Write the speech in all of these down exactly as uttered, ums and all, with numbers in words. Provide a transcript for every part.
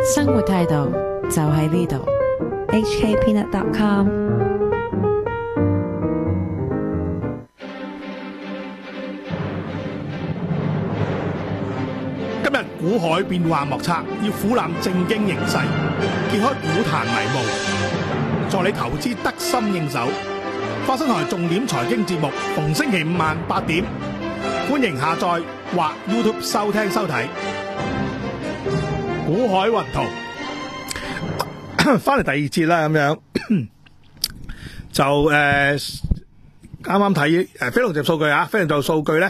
生活態度就喺呢度。 H K peanut dot com。 今日股海變幻莫測，要俯覽正經形勢，揭開股壇迷霧，助你投資得心應手。花生台重點財經節目，逢星期五晚八點，歡迎下載或 YouTube 收聽收睇。股海雲圖，翻嚟第二節啦，咁樣就誒啱啱睇誒非農就業數據啊，非農就業數據咧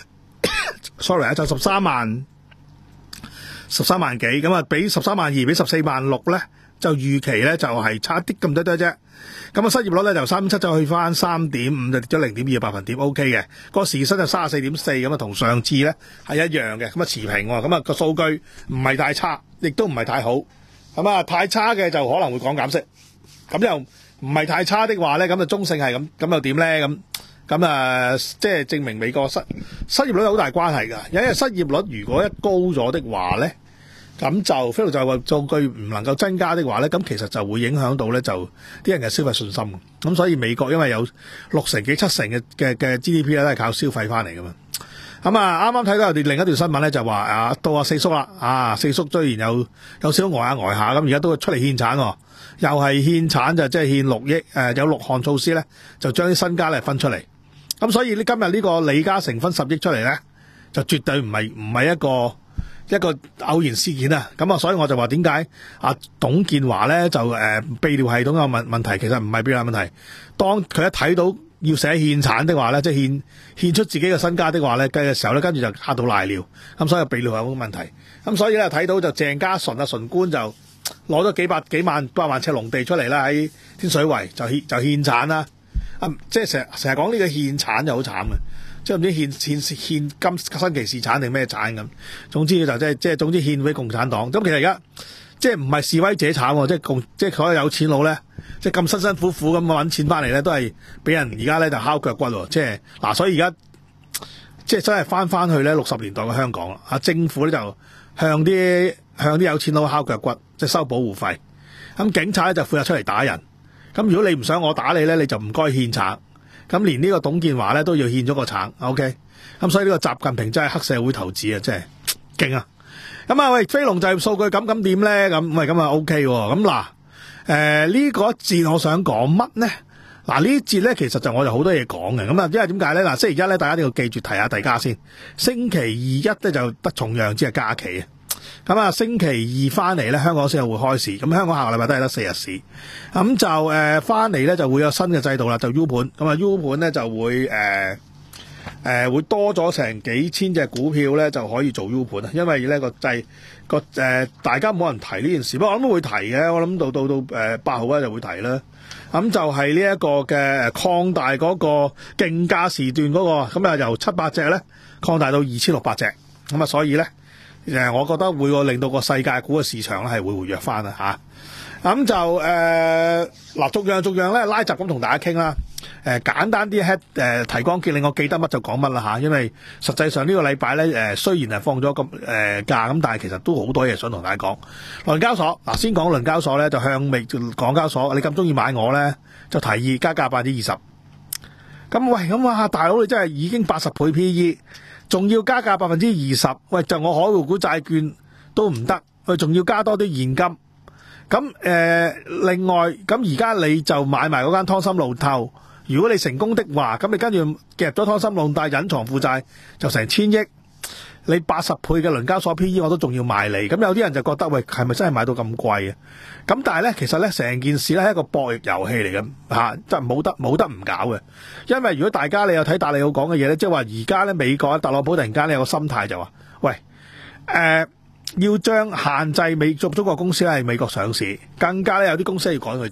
，sorry 啊，就十三萬。十三萬幾咁啊，比十三萬二，比十四萬六咧，就預期咧就係差啲咁多多啫。咁啊，失業率咧就三點七就去翻三點五，就跌咗零點二個百分點 ，OK 嘅。個時薪就三十四點四咁啊，同上次咧係一樣嘅，咁啊持平喎。咁啊個數據唔係太差，亦都唔係太好。咁啊太差嘅就可能會講減息，咁又唔係太差的話咧，咁就中性係咁，咁又點咧？咁咁啊，即係證明美國失失業率有好大關係㗎。因為失業率如果一高咗的話咧，咁就非農就業數據唔能夠增加的話咧，咁其實就會影響到咧就啲人嘅消費信心。咁所以美國因為有六成幾七成嘅嘅嘅 G D P 咧都係靠消費翻嚟㗎嘛。咁啊啱啱睇到有另一條新聞咧就話啊到阿四叔啦，啊四叔雖然有有少少呆下呆下咁，而家都出嚟獻產喎，又係獻產就即係獻六億誒、呃、有六項措施咧，就將啲身家咧分出嚟。咁所以呢今日呢個李嘉誠分十億出嚟咧，就絕對唔係唔係一個。一個偶然事件啊，咁啊，所以我就話點解啊董建華咧就誒泌尿系統有問問題，其實唔係泌尿問題。當佢一睇到要寫獻產的話咧，即係獻獻出自己嘅身家的話咧嘅時候咧，跟住就嚇到賴尿，咁所以泌尿有問題。咁所以咧睇到就鄭家純啊純官就攞咗幾百幾萬百萬尺農地出嚟啦，喺天水圍就獻就獻產啦。啊，即係成日成日講呢個獻產就好慘嘅。即係唔知獻獻獻金新奇士產定咩產咁，總之就即係即係總之獻俾共產黨。咁其實而家即係唔係示威者慘喎，即係共即係所有有錢佬咧，即係咁辛辛苦苦咁揾錢翻嚟咧，都係俾人而家咧就敲腳骨喎。即係嗱、啊，所以而家即係真係翻翻去咧六十年代嘅香港啦。啊，政府咧就向啲向啲有錢佬敲腳骨，即係收保護費。咁警察咧就負責出嚟打人。咁如果你唔想我打你咧，你就唔該獻產。咁連呢個董建華咧都要獻咗個橙 ，OK， 咁所以呢個習近平真係黑社會頭子啊，真係勁啊！咁啊喂，非農就業數據咁咁點咧？咁喂咁啊 OK 喎，咁嗱誒呢個一節我想講乜咧？嗱呢節咧其實就我就好多嘢講嘅，咁啊因為點解咧？嗱星期一咧大家一定要記住提下大家先，星期二一咧就得重陽節係假期啊。咁啊，星期二翻嚟咧，香港先係會開市。咁香港下個禮拜都係得四日市。咁就誒翻嚟咧，就會有新嘅制度啦，就 U 盤。咁啊 U 盤咧就會誒誒、呃呃、會多咗成幾千隻股票咧，就可以做 U 盤啊。因為呢個制個誒大家冇人提呢件事，不過我諗都會提嘅。我諗到到到誒八號咧就會提啦。咁就係呢一個嘅擴大嗰個競價時段嗰、那個，咁啊由七百隻咧擴大到二千六百隻。咁啊，所以咧。誒，我覺得會令到個世界股嘅市場咧係會活躍翻啦嚇。咁、啊、就誒嗱，逐、呃、樣逐樣咧拉閘咁同大家傾啦。誒、呃、簡單啲 head 誒提綱挈領，我記得乜就講乜啦嚇。因為實際上呢個禮拜咧誒雖然係放咗咁誒假，咁但係其實都好多嘢想同大家講。倫交所嗱，先講倫交所咧，就向美港交所，你咁中意買我咧，就提議加價百分之二十。咁喂，咁啊大佬你真係已經八十倍 P E。仲要加價百分之二十，喂就我海匯股債券都唔得，佢仲要加多啲現金。咁誒、呃，另外咁而家你就買埋嗰間湯森路透，如果你成功的話，咁你跟住夾咗湯森路透隱藏負債就成千億，你八十倍嘅倫交所 P E 我都仲要賣你。咁有啲人就覺得喂係咪真係買到咁貴啊？咁但係咧，其實咧成件事咧係一個博弈遊戲嚟嘅嚇，即係冇得冇得唔搞嘅。因為如果大家你有睇達利奧講嘅嘢咧，即係話而家咧美國特朗普突然間咧有個心態就話，喂誒、呃、要將限制美中中國公司喺美國上市，更加咧有啲公司要趕佢走。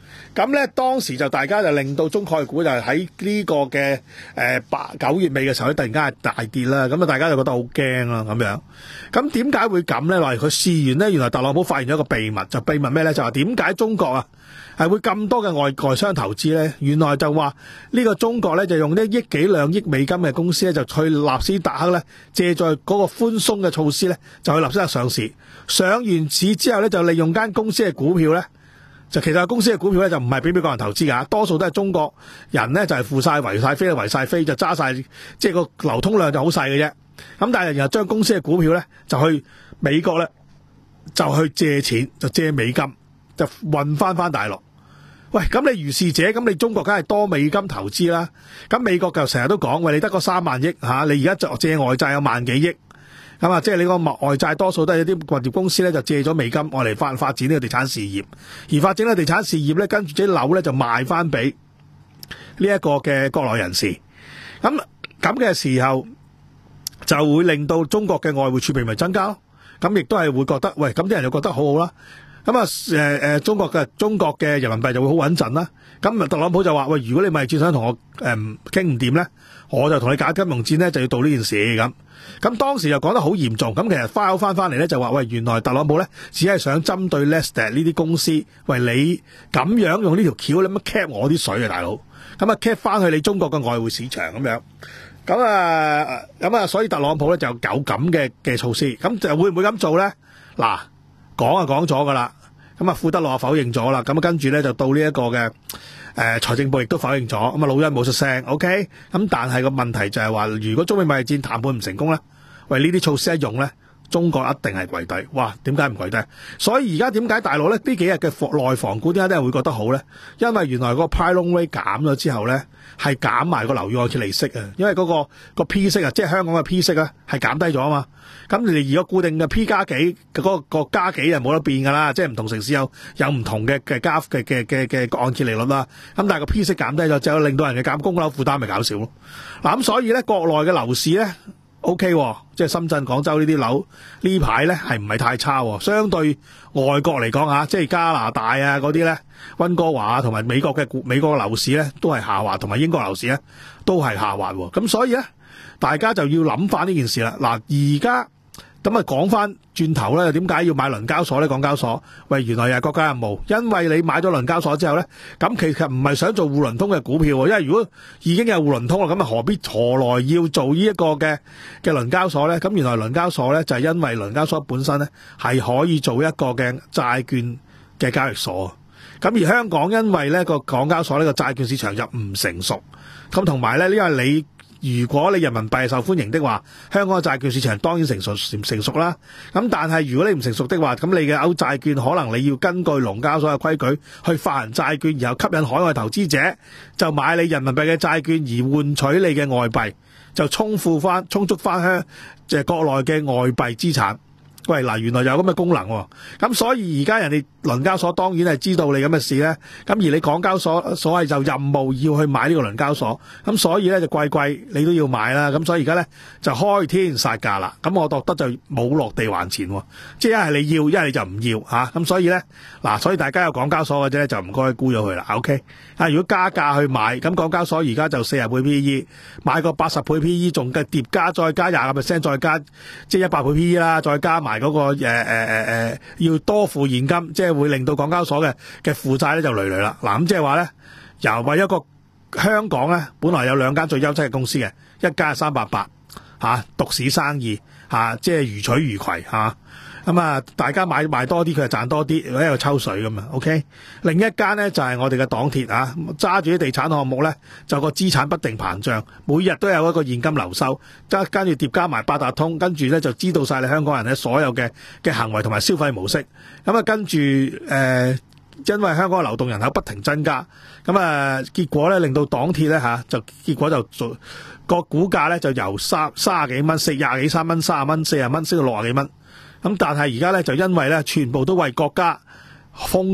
咁咧當時就大家就令到中概股就喺呢個嘅誒八九月尾嘅時候咧，突然間係大跌啦。咁啊，大家就覺得好驚啦咁樣。咁點解會咁咧？例如佢試完咧，原來特朗普發現咗一個秘密，就秘密咩咧？就話點解中國啊係會咁多嘅外外商投資咧？原來就話呢個中國咧就用一億幾兩億美金嘅公司咧，就去納斯達克咧借助嗰個寬鬆嘅措施咧，就去納斯達克上市。上完市之後咧，就利用間公司嘅股票咧。就其實公司嘅股票咧就唔係俾美國人投資㗎，多數都係中國人咧就係付晒圍晒飛圍晒飛就揸晒，即係個流通量就好細嘅啫。咁但係然後將公司嘅股票咧就去美國咧就去借錢，就借美金就運翻翻大陸。喂，咁你如是者，咁你中國梗係多美金投資啦。咁美國就成日都講，喂，你得個三萬億吓，你而家就借外債有萬幾億。咁啊，即係你個外債多數都係一啲物業公司咧，就借咗美金，我嚟發發展呢個地產事業，而發展呢個地產事業咧，跟住啲樓咧就賣翻俾呢一個嘅國內人士。咁咁嘅時候，就會令到中國嘅外匯儲備咪增加咯。咁亦都係會覺得，喂，咁啲人就覺得好好啦。咁啊，誒誒，中國嘅中國嘅人民幣就會好穩陣啦。咁特朗普就話，喂，如果你咪轉想同我誒傾唔掂咧，我就同你搞金融戰咧，就要做呢件事咁。咁當時又講得好嚴重，咁其實 file 翻翻嚟咧就話，喂，原來特朗普咧只係想針對 Nasdaq 呢啲公司，喂，你咁樣用呢條橋，你乜 cap 我啲水啊，大佬？咁啊 cap 翻去你中國嘅外匯市場咁樣。咁啊，咁啊，所以特朗普咧就有咁嘅嘅措施，咁就會唔會咁做咧？嗱，講就講咗噶啦，咁啊，庫德洛否認咗啦，咁跟住咧就到呢一個嘅誒財政部亦都否認咗，咁啊老恩冇出聲 ，OK，咁但係個問題就係話，如果中美貿易戰談判唔成功咧，喂，呢啲措施一用咧，中國一定係跪低，哇！點解唔跪低？所以而家點解大陸咧呢幾日嘅內房股點解啲人會覺得好咧？因為原來嗰個 prime rate 減咗之後咧，係減埋個樓宇按揭利息啊，因為嗰、嗰個、個 P 息啊，即係香港嘅 P 息啊，係減低咗啊嘛。咁你哋如果固定嘅 P 加幾嘅嗰個個加幾就冇得變噶啦，即係唔同城市有有唔同嘅嘅加嘅嘅嘅嘅按揭利率啦。咁但係個 P 息減低咗，就令到人嘅減供樓負擔咪減少咯。嗱咁所以咧，國內嘅樓市咧 OK， 即係深圳、廣州呢啲樓呢排咧係唔係太差，相對外國嚟講吓，即係加拿大啊嗰啲咧，溫哥華啊同埋美國嘅美國嘅樓市咧都係下滑，同埋英國樓市咧都係下滑。咁所以咧，大家就要諗翻呢件事啦。嗱，而家咁啊講翻轉頭咧，點解要買倫交所咧？港交所，喂，原來又係國家任務，因為你買咗倫交所之後咧，咁其實唔係想做滬倫通嘅股票，因為如果已經有滬倫通啦，咁啊何必何來要做呢一個嘅嘅倫交所咧？咁原來倫交所咧就係因為倫交所本身咧係可以做一個嘅債券嘅交易所，咁而香港因為咧個港交所呢個債券市場又唔成熟，咁同埋咧因為你。如果你人民幣受歡迎的話，香港嘅債券市場當然成熟成熟啦。咁但係如果你唔成熟的話，咁你嘅歐債券可能你要根據倫交所嘅規矩去發行債券，然後吸引海外投資者就買你人民幣嘅債券，而換取你嘅外幣，就充富翻充足翻香即係國內嘅外幣資產。喂，嗱，原來有咁嘅功能喎，咁所以而家人哋倫交所當然係知道你咁嘅事咧，咁而你港交所所謂就任務要去買呢個倫交所，咁所以咧就貴貴你都要買啦，咁所以而家咧就開天殺價啦，咁我覺得就冇落地還錢喎，即係一係你要，一係你就唔要嚇，咁所以咧嗱，所以大家有港交所嘅啫，就唔該沽咗佢啦 ，OK， 啊如果加價去買，咁港交所而家就四十倍 P E， 買個八十倍 P E， 仲嘅疊加再加廿個 percent， 再加即係一百倍 P E 啦，再加埋嗰個誒誒誒誒要多付現金，即係會令到港交所嘅嘅負債咧就累累啦。嗱咁即係話咧，由為一個香港咧，本來有兩間最優質嘅公司嘅，一間係三八八嚇獨市生意嚇、啊，即係如取如攜嚇。咁啊，大家買買多啲，佢就賺多啲，喺度抽水咁啊。OK， 另一間咧就係、是、我哋嘅黨鐵啊，揸住啲地產項目咧，就個資產不定膨脹，每日都有一個現金流收，跟跟住疊加埋八達通，跟住咧就知道晒你香港人咧所有嘅嘅行為同埋消費模式。咁啊，跟住誒、呃，因為香港嘅流動人口不停增加，咁啊，結果咧令到黨鐵咧嚇就結果就做個股價咧就由三三十幾蚊、四廿幾三蚊、三十蚊、四十蚊升到六十幾蚊。咁但係而家咧就因為咧全部都為國家風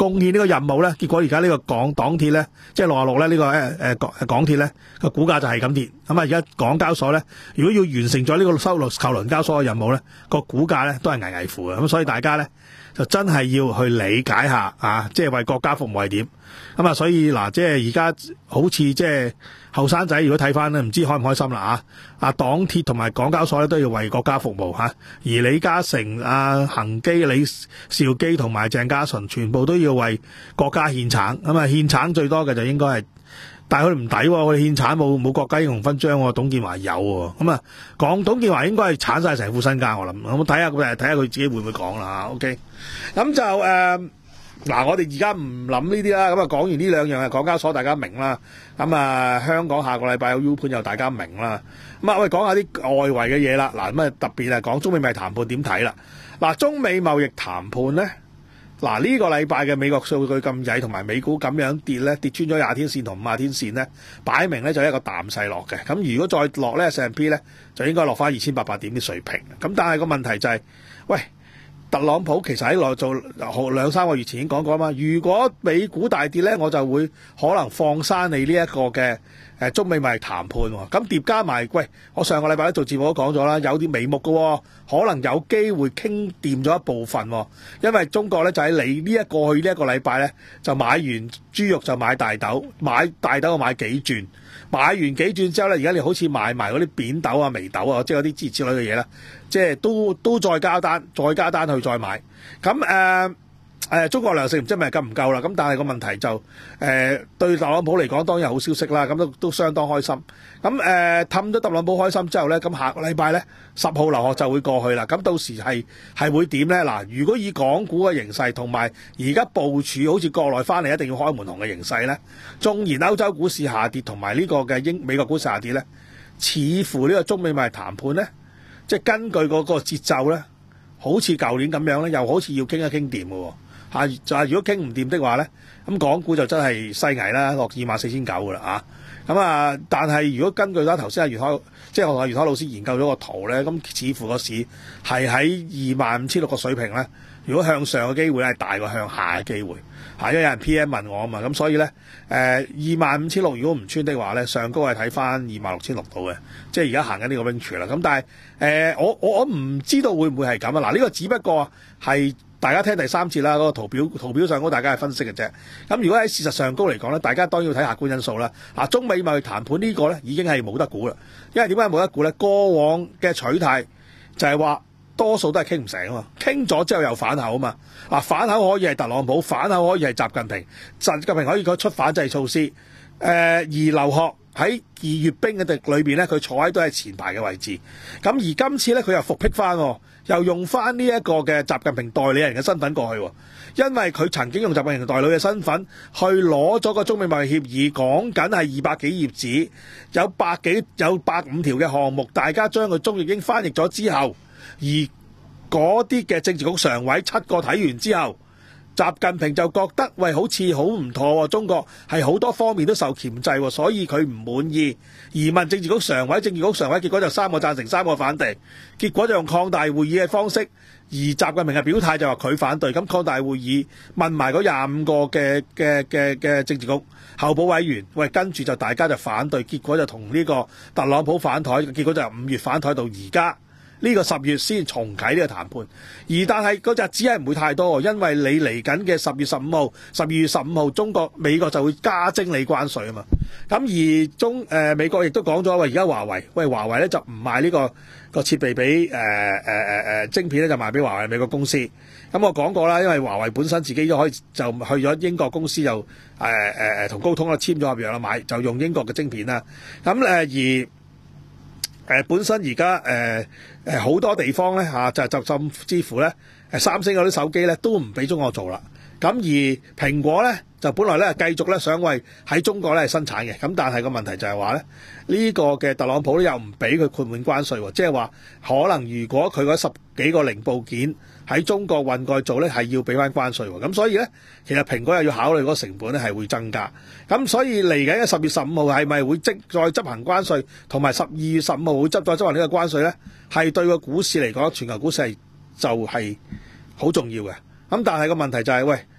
貢獻呢個任務咧，結果而家呢個港港鐵咧，即係六啊六咧呢個誒誒港港鐵咧個股價就係咁跌。咁啊，而家港交所咧，如果要完成咗呢個收購倫交所嘅任務咧，個股價咧都係危危乎嘅。咁所以大家咧就真係要去理解下啊，即係為國家服務係點。咁啊，所以嗱，即係而家好似即係後生仔，如果睇翻咧，唔知開唔開心啦啊！啊，港鐵同埋港交所咧都要為國家服務嚇，而李嘉誠、啊恒基、李兆基同埋鄭家純全部都要為國家獻橙。咁啊，獻橙最多嘅就應該係，但係佢哋唔抵喎，佢哋獻橙冇冇國家英雄勳章喎，董建華有喎。咁啊，講董建華應該係鏟晒成副身家，我諗。咁睇下佢睇下佢自己會唔會講啦嚇。OK，咁就誒。呃嗱，我哋而家唔諗呢啲啦，咁啊講完呢兩樣啊，港交所大家明啦，咁啊香港下個禮拜有 U 盤又大家明啦，咁啊我哋講下啲外圍嘅嘢啦，嗱咁啊特別係講中美貿易談判點睇啦，嗱中美貿易談判咧，嗱呢個禮拜嘅美國數據咁曳，同埋美股咁樣跌咧，跌穿咗廿天線同五十天線咧，擺明咧就係一個淡勢落嘅，咁如果再落咧 S and P 咧就應該落翻二千八百點嘅水平，咁但係個問題就係、是，喂。特朗普其實喺內做兩三個月前已經講過啊嘛，如果美股大跌咧，我就會可能放生你呢一個嘅誒中美貿易談判喎。咁疊加埋，喂，我上個禮拜咧做節目都講咗啦，有啲眉目嘅喎，可能有機會傾掂咗一部分喎。因為中國咧就喺你呢一過去呢一個禮拜咧就買完豬肉就買大豆，買大豆就買幾轉，買完幾轉之後咧，而家你好似買埋嗰啲扁豆啊、眉豆啊，即係嗰啲之之類嘅嘢啦。即係都都再加單，再加單去再買。咁誒誒，中國糧食唔知係咪夠唔夠啦？咁但係個問題就誒、呃、對特朗普嚟講當然好消息啦。咁都都相當開心。咁誒氹咗特朗普開心之後咧，咁下個禮拜咧十號留學就會過去啦。咁到時係係會點咧？嗱，如果以港股嘅形勢同埋而家部署好似國內翻嚟一定要開門紅嘅形勢咧，縱然歐洲股市下跌同埋呢個嘅英美國股市下跌咧，似乎呢個中美貿易談判咧。即係根據嗰個節奏咧，好似舊年咁樣咧，又好似要傾一傾掂嘅喎嚇。就係如果傾唔掂的話咧，咁港股就真係西危啦，落二萬四千九嘅啦嚇。咁啊，但係如果根據咗頭先阿袁開，即係我同阿袁開老師研究咗個圖咧，咁似乎個市係喺二萬五千六個水平咧。如果向上嘅機會咧係大過向下嘅機會嚇，因為有人 P M 問我啊嘛，咁所以咧誒二萬五千六如果唔穿的話咧，上高係睇翻二萬六千六度嘅，即係而家行緊呢個 range 啦。咁但係誒、呃、我我我唔知道會唔會係咁啊？嗱，呢個只不過係大家聽第三節啦，嗰、那個圖表圖表上高大家係分析嘅啫。咁如果喺事實上高嚟講咧，大家當然要睇客觀因素啦。嗱，中美貿易談判呢個咧已經係冇得估啦，因為點解冇得估咧？過往嘅取態就係話。多數都係傾唔成啊嘛，傾咗之後又反口啊嘛，嗱反口可以係特朗普，反口可以係習近平，習近平可以佢出反制措施，誒、呃、而劉鶴喺二月兵嘅敵裏邊咧，佢坐喺都係前排嘅位置，咁而今次咧佢又復辟翻，又用翻呢一個嘅習近平代理人嘅身份過去，因為佢曾經用習近平代理嘅身份去攞咗個中美貿易協議，講緊係二百幾頁紙，有百幾有百五條嘅項目，大家將佢中譯英翻譯咗之後。而嗰啲嘅政治局常委七個睇完之後，習近平就覺得喂好似好唔妥喎，中國係好多方面都受鉗制，所以佢唔滿意。而問政治局常委，政治局常委結果就三個贊成三個反對，結果就用擴大會議嘅方式。而習近平嘅表態就話佢反對，咁擴大會議問埋嗰廿五個嘅嘅嘅嘅政治局候補委員，喂跟住就大家就反對，結果就同呢個特朗普反台，結果就五月反台到而家。呢個十月先重啟呢個談判，而但係嗰日只係唔會太多，因為你嚟緊嘅十月十五號、十二月十五號，中國美國就會加徵你關稅啊嘛。咁而中誒、呃、美國亦都講咗，喂而家華為，喂華為咧就唔賣呢、這個個設備俾誒誒誒誒晶片咧，就賣俾華為美國公司。咁我講過啦，因為華為本身自己都可以就去咗英國公司就誒誒誒同高通啦簽咗合約啦，買就用英國嘅晶片啦。咁誒、呃、而誒、呃、本身而家誒誒好多地方咧嚇、啊，就就甚至乎咧誒三星嗰啲手機咧都唔俾中國做啦。咁而蘋果咧就本來咧繼續咧想為喺中國咧生產嘅，咁但係個問題就係話咧呢、這個嘅特朗普咧又唔俾佢豁免關稅喎，即係話可能如果佢嗰十幾個零部件喺中國運過去做咧係要俾翻關稅喎，咁所以咧其實蘋果又要考慮嗰個成本咧係會增加，咁所以嚟緊嘅十月十五號係咪會即再執行關稅，同埋十二月十五號會執再執行呢個關稅咧，係對個股市嚟講，全球股市係就係好重要嘅。咁但係個問題就係、是、喂。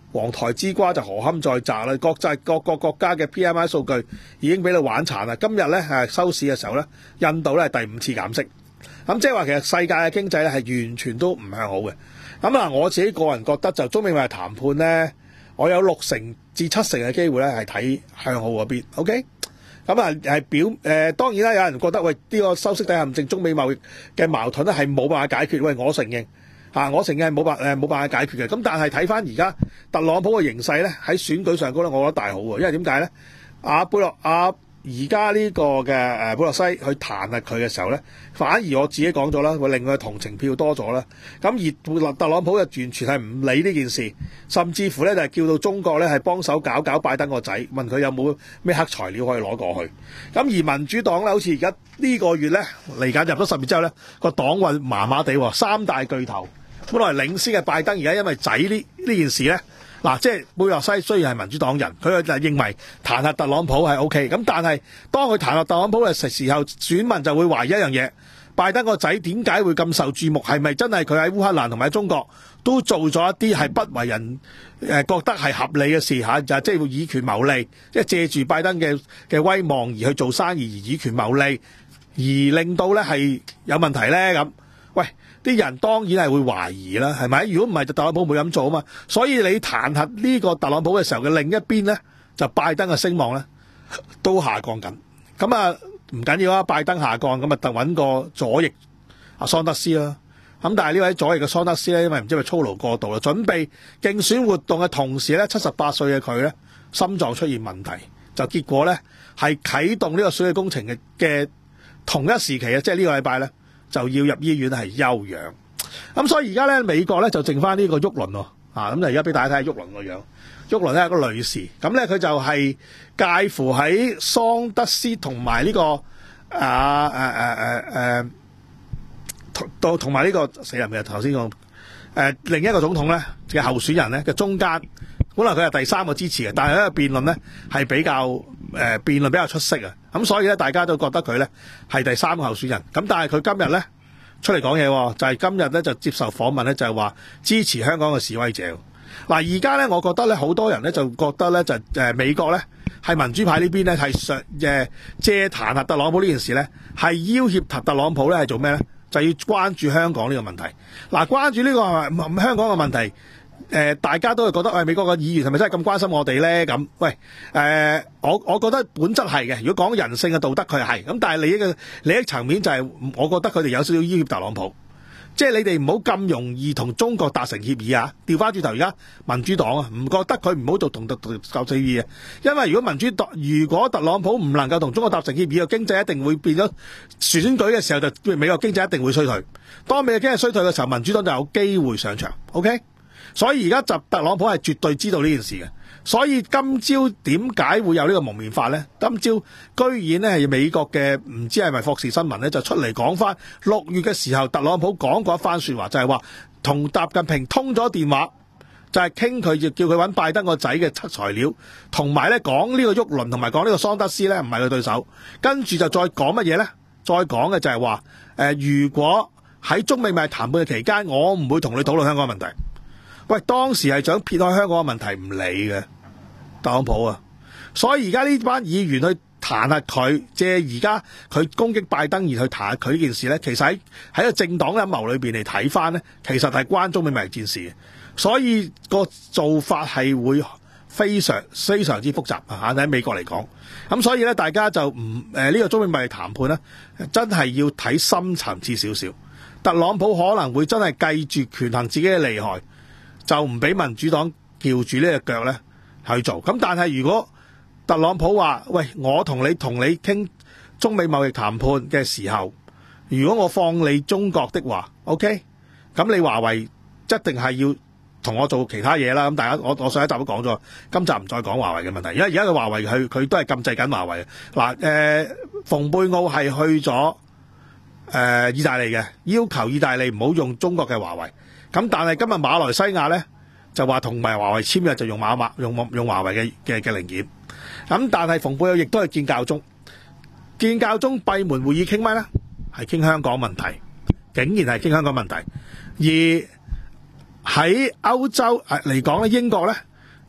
黃台之瓜就何堪再摘啦。國際各個國家嘅 P M I 數據已經俾你玩殘啦。今日咧誒收市嘅時候咧，印度咧係第五次減息，咁即係話其實世界嘅經濟咧係完全都唔向好嘅。咁啊，我自己個人覺得就中美貿易談判咧，我有六成至七成嘅機會咧係睇向好嗰邊。OK。咁啊，係表誒、呃、當然啦，有人覺得喂呢、呢個修昔底德正中美貿易嘅矛盾咧係冇辦法解決。喂，我承認嚇、啊，我承認係冇辦誒冇辦法解決嘅。咁但係睇翻而家特朗普嘅形勢咧，喺選舉上高咧，我覺得大好喎。因為點解咧？阿貝洛阿而家呢個嘅誒佩洛西去彈劾佢嘅時候咧，反而我自己講咗啦，會令佢同情票多咗啦。咁而特朗普就完全係唔理呢件事，甚至乎咧就係叫到中國咧係幫手搞搞拜登個仔，問佢有冇咩黑材料可以攞過去。咁而民主黨咧，好似而家呢個月咧嚟緊入咗十月之後咧，個黨運麻麻地喎，三大巨頭本來領先嘅拜登，而家因為仔呢呢件事咧。嗱，即係貝洛西雖然係民主黨人，佢就認為彈劾特朗普係 O K， 咁但係當佢彈劾特朗普嘅時候，選民就會懷疑一樣嘢：拜登個仔點解會咁受注目？係咪真係佢喺烏克蘭同埋喺中國都做咗一啲係不為人誒覺得係合理嘅事嚇？就即係以權謀利，即係借住拜登嘅嘅威望而去做生意，而以權謀利，而令到咧係有問題咧咁。喂，啲人當然係會懷疑啦，係咪？如果唔係，就特朗普冇咁做啊嘛。所以你彈劾呢個特朗普嘅時候嘅另一邊咧，就拜登嘅聲望咧都下降緊。咁啊唔緊要啊，拜登下降，咁啊特揾個左翼阿桑德斯啦。咁但係呢位左翼嘅桑德斯咧，因為唔知係咪操勞過度啦，準備競選活動嘅同時咧，七十八歲嘅佢咧心臟出現問題，就結果咧係啟動呢個選舉工程嘅嘅同一時期啊，即係呢個禮拜咧。就要入醫院係休養，咁所以而家咧美國咧就剩翻呢個沃倫喎，啊咁就而家俾大家睇下沃倫個樣，沃倫咧係個女士，咁咧佢就係介乎喺桑德斯同埋呢個啊誒誒誒誒到同埋呢個死人嘅頭先講誒另一個總統咧嘅候選人咧嘅中間，本來佢係第三個支持嘅，但係咧辯論咧係比較誒、呃、辯論比較出色啊，咁所以咧大家都覺得佢咧係第三個候選人，咁但係佢今日咧出嚟講嘢，就係、是、今日咧就接受訪問咧就係話支持香港嘅示威者。嗱而家咧我覺得咧好多人咧就覺得咧就誒、呃、美國咧係民主派呢邊咧係上誒借彈劾特朗普呢件事咧係要挾特特朗普咧係做咩咧？就要關注香港呢個問題。嗱關注呢、這個香港嘅問題。誒、呃，大家都係覺得，喂、哎，美國嘅議員係咪真係咁關心我哋咧？咁，喂，誒、呃，我我覺得本質係嘅。如果講人性嘅道德，佢係咁，但係利益嘅利益層面就係、是，我覺得佢哋有少少要挾特朗普，即係你哋唔好咁容易同中國達成協議啊！調翻轉頭，而家民主黨啊，唔覺得佢唔好做同特特特協議啊，因為如果民主黨如果特朗普唔能夠同中國達成協議，個經濟一定會變咗選舉嘅時候就美國經濟一定會衰退。當美國經濟衰退嘅時候，民主黨就有機會上場。OK。所以而家就特朗普係絕對知道呢件事嘅，所以今朝點解會有呢個蒙面法呢？今朝居然咧係美國嘅唔知係咪霍士新聞咧就出嚟講翻六月嘅時候，特朗普講過一番說話，就係話同習近平通咗電話，就係傾佢就叫佢揾拜登個仔嘅七材料，同埋咧講呢個沃倫同埋講呢個桑德斯咧唔係佢對手，跟住就再講乜嘢呢？再講嘅就係話誒，如果喺中美貿易談判嘅期間，我唔會同你討論香港嘅問題。喂，當時係想撇開香港嘅問題唔理嘅特朗普啊，所以而家呢班議員去彈劾佢，借而家佢攻擊拜登而去彈劾佢呢件事咧，其實喺喺個政黨陰謀裏邊嚟睇翻咧，其實係關中美貿易戰事嘅，所以個做法係會非常非常之複雜啊！喺美國嚟講，咁所以咧大家就唔誒呢個中美貿易談判咧，真係要睇深層次少少。特朗普可能會真係計住權衡自己嘅利害。就唔俾民主黨撬住呢隻腳咧去做，咁但係如果特朗普話：喂，我同你同你傾中美貿易談判嘅時候，如果我放你中國的話 ，OK， 咁你華為一定係要同我做其他嘢啦。咁大家我我上一集都講咗，今集唔再講華為嘅問題，因為而家嘅華為佢佢都係禁制緊華為。嗱，誒，蓬佩奧係去咗誒、呃、意大利嘅，要求意大利唔好用中國嘅華為。咁但係今日馬來西亞咧就話同埋華為簽約就用馬馬用用華為嘅嘅嘅零件。咁但係蓬佩奧亦都係見教宗，見教宗閉門會議傾咩咧？係傾香港問題，竟然係傾香港問題。而喺歐洲嚟講咧，英國咧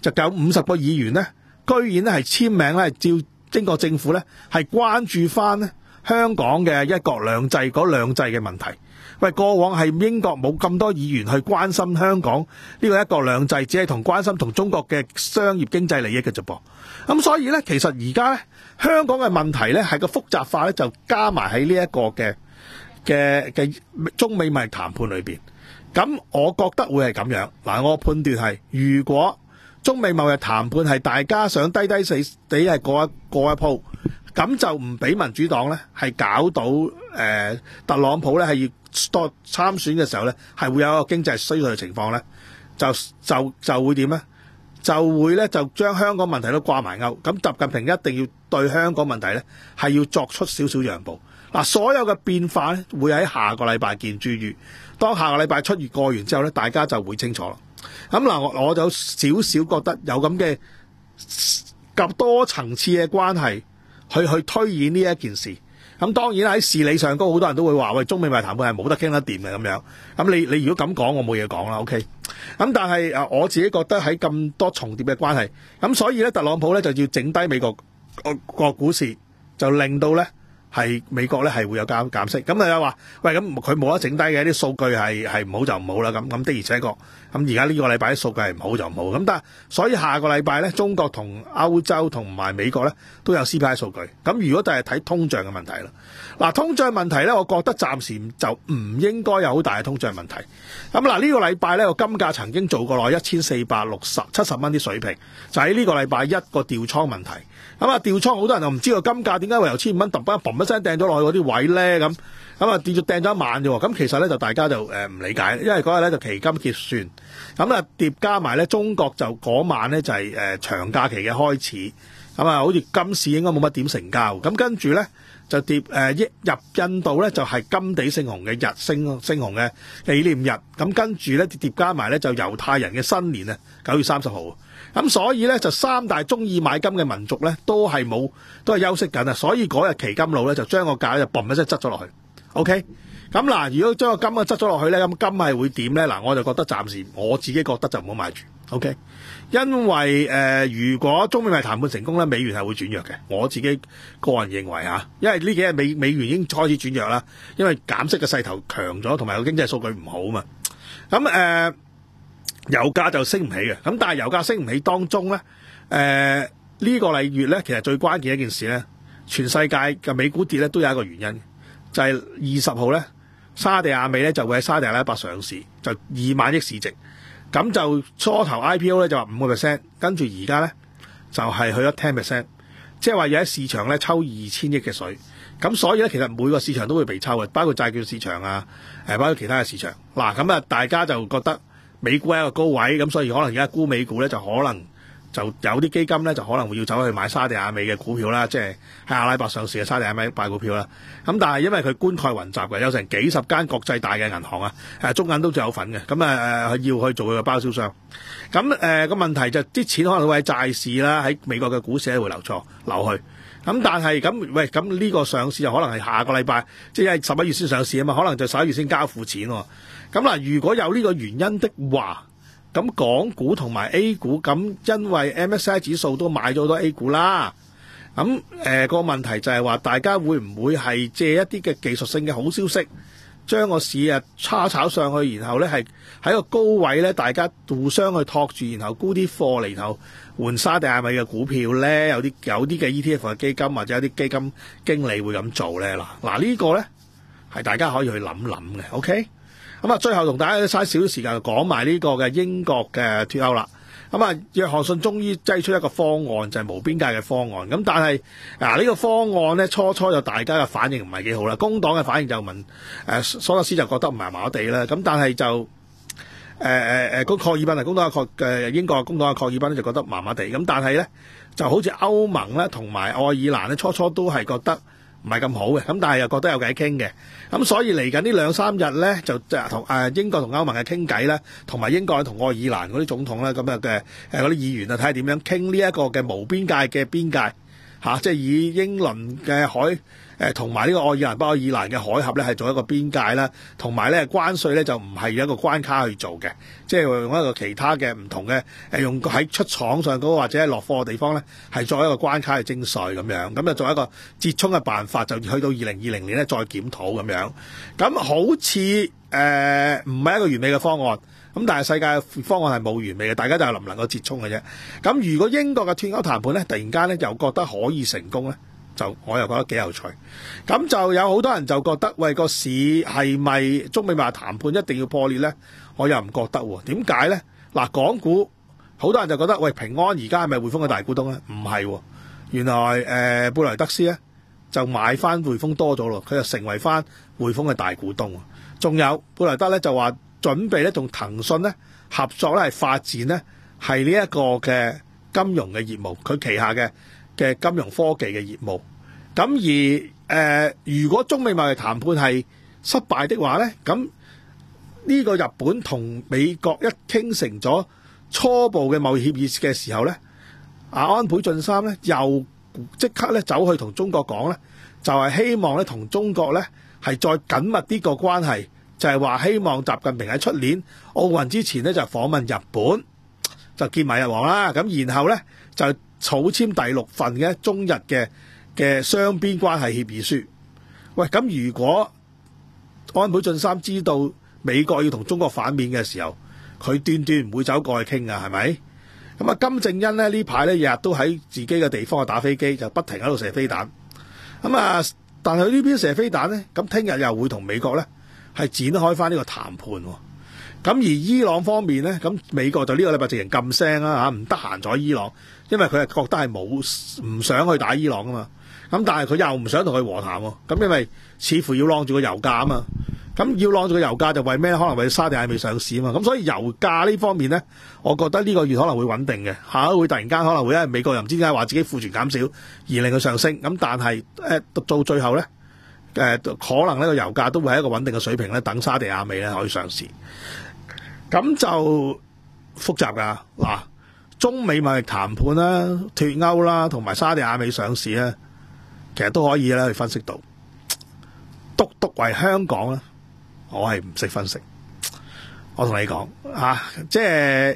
就有五十個議員咧，居然咧係簽名咧，照英國政府咧係關注翻咧香港嘅一國兩制嗰兩制嘅問題。喂，過往係英國冇咁多議員去關心香港呢個一國兩制，只係同關心同中國嘅商業經濟利益嘅啫噃。咁所以咧，其實而家咧香港嘅問題咧係個複雜化咧，就加埋喺呢一個嘅嘅嘅中美貿易談判裏邊。咁我覺得會係咁樣嗱，我判斷係如果中美貿易談判係大家想低低死地係過一過一鋪，咁就唔俾民主黨咧係搞到誒、呃、特朗普咧係要多參選嘅時候咧係會有一個經濟衰退嘅情況咧，就就就會點咧？就會咧就將香港問題都掛埋鈎。咁習近平一定要對香港問題咧係要作出少少讓步。嗱，所有嘅變化咧會喺下個禮拜見諸於。當下個禮拜七月過完之後咧，大家就會清楚啦。咁嗱，我我就少少覺得有咁嘅咁多層次嘅關係去去推演呢一件事。咁當然喺事理上高，好多人都會話喂，中美貿易談判係冇得傾得掂嘅咁樣。咁你你如果咁講，我冇嘢講啦。OK。咁但係誒，我自己覺得喺咁多重疊嘅關係，咁所以咧，特朗普咧就要整低美國個個股市，就令到咧係美國咧係會有減減息。咁你又話喂，咁佢冇得整低嘅，啲數據係係唔好就唔好啦。咁咁的而且確，咁而家呢個禮拜啲數據係唔好就唔好。咁但係所以下個禮拜咧，中國同歐洲同埋美國咧都有 C P I 數據。咁如果就係睇通脹嘅問題啦，嗱，通脹問題咧，我覺得暫時就唔應該有好大嘅通脹問題。咁嗱，呢個禮拜咧個金價曾經做過落一千四百六十七十蚊啲水平，就喺呢個禮拜一個調倉問題。咁啊，調倉好多人就唔知個金價點解會由千五蚊突然間嘭一聲掟咗落去嗰啲位咧，咁咁啊跌咗掟咗一晚啫喎。咁其實咧就大家就誒唔理解，因為嗰日咧就期金結算，咁啊疊加埋咧中國就嗰晚咧就係誒長假期嘅開始，咁啊好似金市應該冇乜點成交，咁跟住咧就跌誒入印度咧就係金地聖雄嘅日聖聖雄嘅紀念日，咁跟住咧疊加埋咧就猶太人嘅新年啊九月三十號。咁所以咧就三大中意買金嘅民族咧都係冇都係休息緊啊，所以嗰日期金路咧就將個價就嘣一聲執咗落去。OK， 咁嗱，如果將個金啊執咗落去咧，咁金係會點咧？嗱，我就覺得暫時我自己覺得就唔好買住。OK， 因為誒、呃、如果中美貿易談判成功咧，美元係會轉弱嘅。我自己個人認為嚇，因為呢幾日美美元已經開始轉弱啦，因為減息嘅勢頭強咗，同埋個經濟數據唔好啊嘛。咁誒。呃油價就升唔起嘅，咁但係油價升唔起當中咧，誒、呃、呢、這個禮月咧，其實最關鍵一件事咧，全世界嘅美股跌咧都有一個原因，就係二十號咧，沙地亞美咧就會喺沙地阿拉伯上市，就二萬億市值，咁就初頭 I P O 咧就話五個 percent， 跟住而家咧就係、是、去咗 ten percent， 即係話要喺市場咧抽二千億嘅水，咁所以咧其實每個市場都會被抽嘅，包括債券市場啊，誒包括其他嘅市場，嗱咁啊大家就覺得美股係一個高位，咁所以可能而家沽美股咧，就可能就有啲基金咧，就可能會要走去買沙地亞美嘅股票啦，即係喺阿拉伯上市嘅沙地亞美買股票啦。咁但係因為佢冠蓋雲集嘅，有成幾十間國際大嘅銀行啊，誒中銀都仲有份嘅，咁啊誒要去做佢嘅包銷商。咁誒個問題就啲錢可能會喺債市啦，喺美國嘅股市咧會流錯流去。咁但係咁喂，咁呢個上市就可能係下個禮拜，即係十一月先上市啊嘛，可能就十一月先交付錢喎。咁嗱，如果有呢個原因的話，咁港股同埋 A 股，咁因為 M S C I 指數都買咗好多 A 股啦，咁誒個問題就係話，大家會唔會係借一啲嘅技術性嘅好消息，將個市啊叉炒上去，然後咧係喺個高位咧，大家互相去托住，然後沽啲貨嚟頭換沙地亞美嘅股票咧？有啲有啲嘅 E T F 嘅基金或者有啲基金經理會咁做咧？嗱嗱呢個咧係大家可以去諗諗嘅。OK。咁啊，最後同大家嘥少少時間講埋呢個嘅英國嘅脫歐啦。咁啊，約翰遜終於擠出一個方案，就係、是、無邊界嘅方案。咁但係嗱呢個方案咧，初初就大家嘅反應唔係幾好啦。工黨嘅反應就問誒，索羅斯就覺得唔麻麻地啦。咁但係就誒誒誒，個郝爾彬啊，工黨嘅郝英國工黨嘅郝爾彬咧就覺得麻麻地。咁但係咧就好似歐盟咧同埋愛爾蘭咧，初初都係覺得唔係咁好嘅，咁但係又覺得有偈傾嘅，咁所以嚟緊呢兩三日咧，就就同誒英國同歐盟嘅傾偈咧，同埋英國同愛爾蘭嗰啲總統咧，咁樣嘅誒嗰啲議員啊，睇下點樣傾呢一個嘅無邊界嘅邊界嚇、啊，即係以英倫嘅海誒同埋呢個愛爾蘭北愛爾蘭嘅海峽咧係做一個邊界啦，同埋咧關稅咧就唔係一個關卡去做嘅，即係用一個其他嘅唔同嘅誒用喺出廠上嗰或者係落貨嘅地方咧係作一個關卡去徵稅咁樣，咁就做一個折衷嘅辦法，就去到二零二零年咧再檢討咁樣，咁好似誒唔係一個完美嘅方案。咁但係世界方案係冇完美嘅，大家就係能唔能夠折衷嘅啫。咁如果英國嘅脫歐談判咧，突然間咧又覺得可以成功咧，就我又覺得幾有趣。咁就有好多人就覺得，喂個市係咪中美貿易談判一定要破裂咧？我又唔覺得喎。點解咧？嗱，港股好多人就覺得，喂平安而家係咪匯豐嘅大股東咧？唔係喎，原來誒、呃、貝萊德斯咧就買翻匯豐多咗咯，佢就成為翻匯豐嘅大股東。仲有貝萊德咧就話，準備咧同騰訊咧合作咧係發展咧係呢一個嘅金融嘅業務，佢旗下嘅嘅金融科技嘅業務。咁而誒、呃，如果中美貿易談判係失敗的話咧，咁呢個日本同美國一傾成咗初步嘅貿易協議嘅時候咧，阿安倍晉三咧又即刻咧走去同中國講咧，就係、是、希望咧同中國咧係再緊密啲個關係。就係話希望習近平喺出年奧運之前咧就訪問日本，就見埋日王啦。咁然後咧就草簽第六份嘅中日嘅嘅雙邊關係協議書。喂，咁如果安倍晉三知道美國要同中國反面嘅時候，佢斷斷唔會走過去傾㗎，係咪？咁啊，金正恩咧呢排咧日日都喺自己嘅地方打飛機，就不停喺度射飛彈。咁啊，但係呢邊射飛彈咧，咁聽日又會同美國咧係展開翻呢個談判喎。咁而伊朗方面咧，咁美國就呢個禮拜直情禁聲啦嚇，唔得閒咗伊朗，因為佢係覺得係冇唔想去打伊朗啊嘛。咁但係佢又唔想同佢和談喎。咁因為似乎要晾住個油價啊嘛。咁要晾住個油價就為咩？可能為沙地亞未上市啊嘛。咁所以油價呢方面咧，我覺得呢個月可能會穩定嘅，下一會突然間可能會因為美國又唔知點解話自己庫存減少而令佢上升。咁但係誒到最後咧。誒、呃、可能呢個油價都會喺一個穩定嘅水平咧，等沙地亞美咧可以上市，咁就複雜㗎嗱。中美貿易談判啦、脫歐啦，同埋沙地亞美上市咧，其實都可以咧去分析到。獨獨為香港咧，我係唔識分析。我同你講啊，即係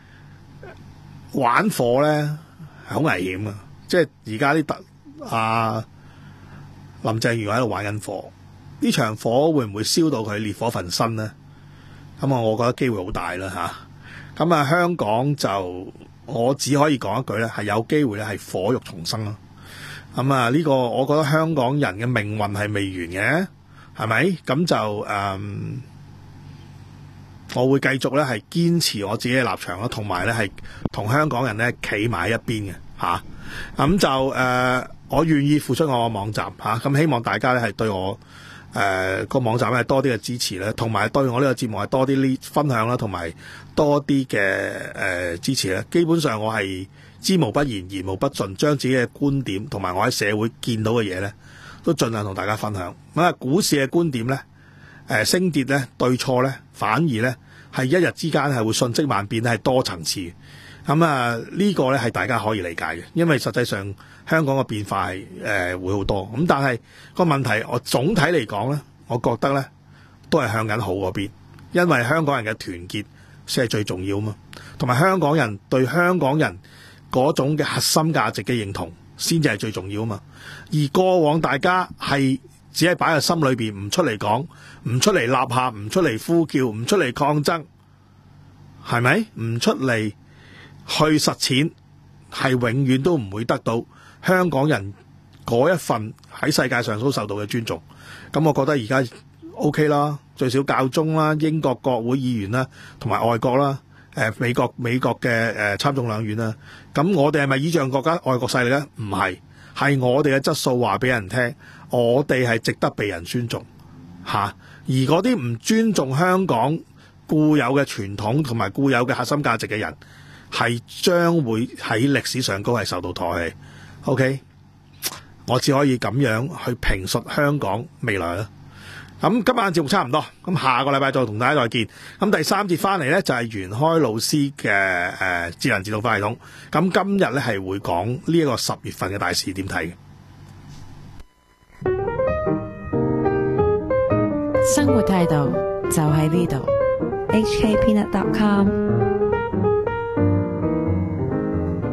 玩火咧係好危險啊！即係而家啲特啊。林鄭月娥喺度玩緊火，呢場火會唔會燒到佢烈火焚身呢？咁啊，我覺得機會好大啦嚇。咁啊，香港就我只可以講一句咧，係有機會咧係火肉重生咯。咁啊，呢個我覺得香港人嘅命運係未完嘅，係咪？咁就誒、嗯，我會繼續咧係堅持我自己嘅立場咯，同埋咧係同香港人咧企埋一邊嘅嚇。咁就誒。呃我願意付出我個網站嚇，咁、啊、希望大家咧係對我誒、呃、個網站咧多啲嘅支持咧，同埋對我呢個節目係多啲呢分享啦，同埋多啲嘅誒支持咧。基本上我係知無不言，言無不盡，將自己嘅觀點同埋我喺社會見到嘅嘢咧，都盡量同大家分享。咁啊，股市嘅觀點咧，誒、呃、升跌咧對錯咧，反而咧係一日之間係會瞬息萬變，係多層次。咁啊，呢個咧係大家可以理解嘅，因為實際上香港嘅變化係誒、呃、會好多。咁但係個問題，我總體嚟講咧，我覺得咧都係向緊好嗰邊，因為香港人嘅團結先係最重要啊嘛，同埋香港人對香港人嗰種嘅核心價值嘅認同先至係最重要啊嘛。而過往大家係只係擺喺心裏邊，唔出嚟講，唔出嚟吶喊，唔出嚟呼叫，唔出嚟抗爭，係咪？唔出嚟去實踐，係永遠都唔會得到香港人嗰一份喺世界上所受到嘅尊重。咁我覺得而家 OK 啦，最少教宗啦、英國國會議員啦，同埋外國啦、呃、美國美國嘅誒、呃、參眾兩院啦。咁我哋係咪倚仗國家外國勢力咧？唔係，係我哋嘅質素話俾人聽，我哋係值得被人尊重嚇、啊。而嗰啲唔尊重香港固有嘅傳統同埋固有嘅核心價值嘅人，係將會喺歷史上高係受到唾棄。OK， 我只可以咁樣去評述香港未來啦。咁今晚節目差唔多，咁下個禮拜再同大家再見。咁第三節翻嚟呢，就係袁開老師嘅誒智能自動化系統。咁今日呢，係會講呢一個十月份嘅大事點睇嘅。 生活態度就喺呢度。 h k peanut dot com